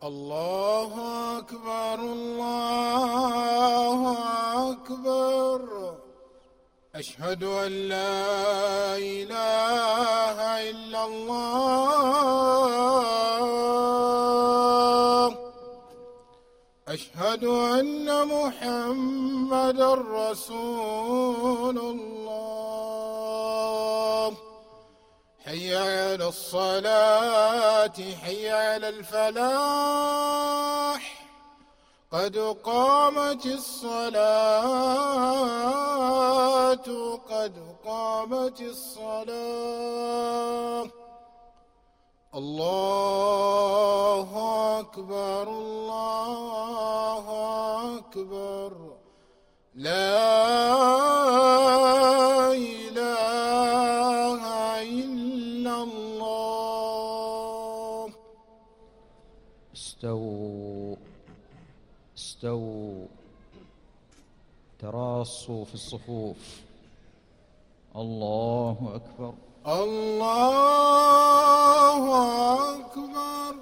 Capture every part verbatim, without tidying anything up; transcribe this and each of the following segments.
الله أكبر الله أكبر. أشهد أن لا إله إلا الله. أشهد أن محمدًا رسول الله. حي على الصلاة حي على الفلاح. قد قامت الصلاة قد قامت الصلاة. الله أكبر الله أكبر. لا إله إلا الله. استووا استووا تراصوا في الصفوف. الله أكبر الله أكبر.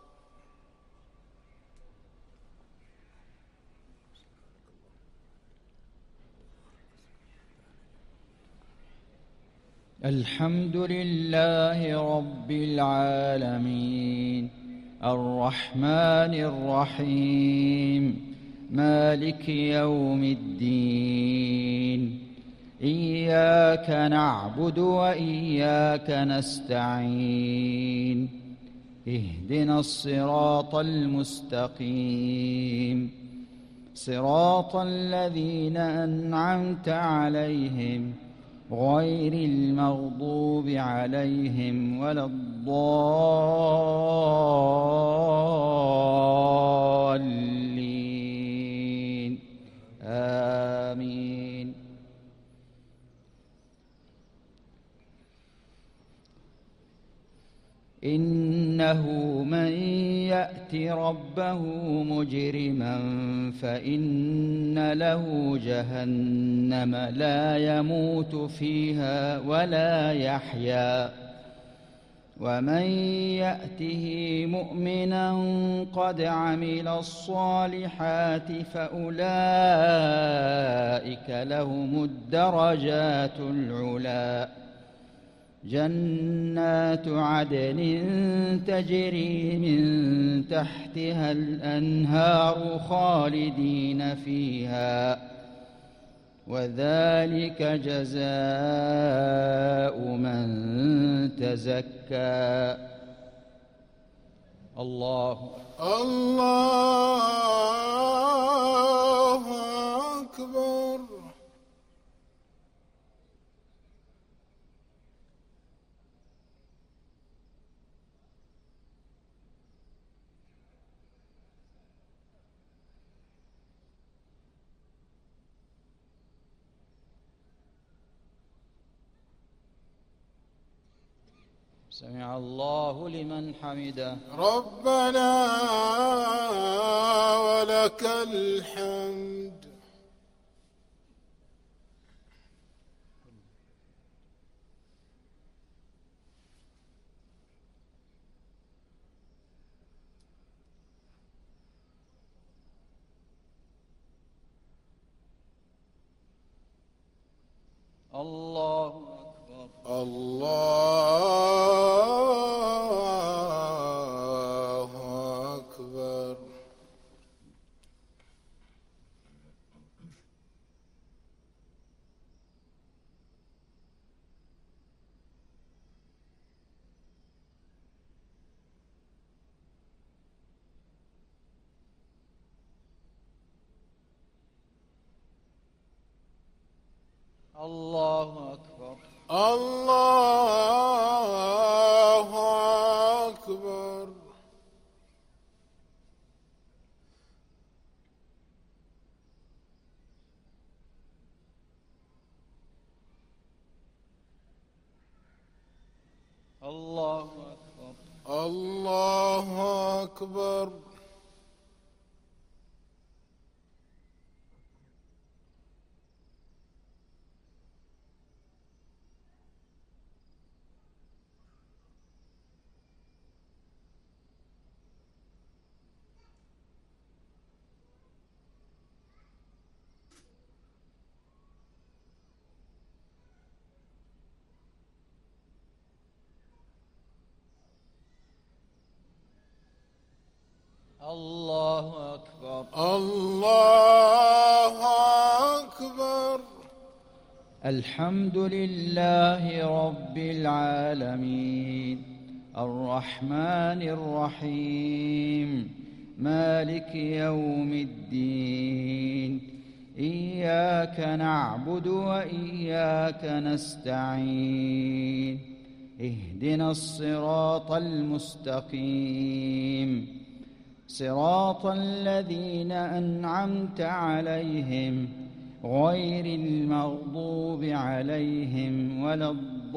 الحمد لله رب العالمين الرحمن الرحيم مالك يوم الدين. إياك نعبد وإياك نستعين. اهدنا الصراط المستقيم صراط الذين أنعمت عليهم غير المغضوب عليهم ولا الضالين. آمين. إنه من يأت ربه مجرما فإن له جهنم لا يموت فيها ولا يحيا. ومن يأته مؤمنا قد عمل الصالحات فأولئك لهم الدرجات العلى. جنات عدن تجري من تحتها الأنهار خالدين فيها وذلك جزاء من تزكى. الله الله أكبر. سمع الله لمن حمده. ربنا ولك الحمد. الله أكبر. الله أكبر. الله أكبر. الله أكبر. الله أكبر. الله أكبر. الله أكبر. الله أكبر. الحمد لله رب العالمين الرحمن الرحيم مالك يوم الدين إياك نعبد وإياك نستعين اهدنا الصراط المستقيم صراط الذين أنعمت عليهم غير المغضوب عليهم ولا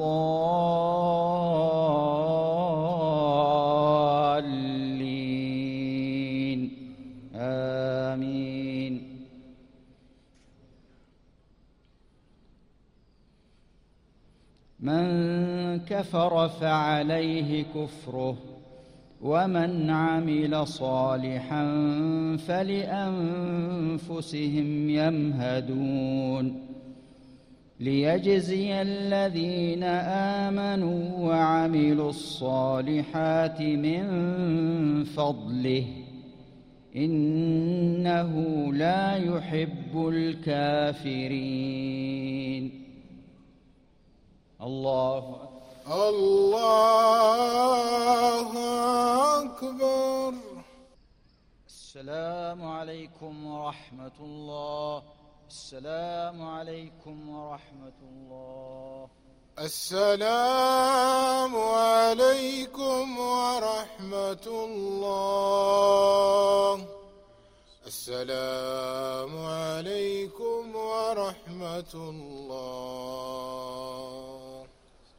الضالين آمين. من كفر فعليه كفره ومن عمل صالحا فلأنفسهم يمهدون ليجزي الذين آمنوا وعملوا الصالحات من فضله إنه لا يحب الكافرين. الله أكبر. الله أكبر. السلام عليكم ورحمة الله. السلام عليكم ورحمة الله. السلام عليكم ورحمة الله. السلام عليكم ورحمة الله.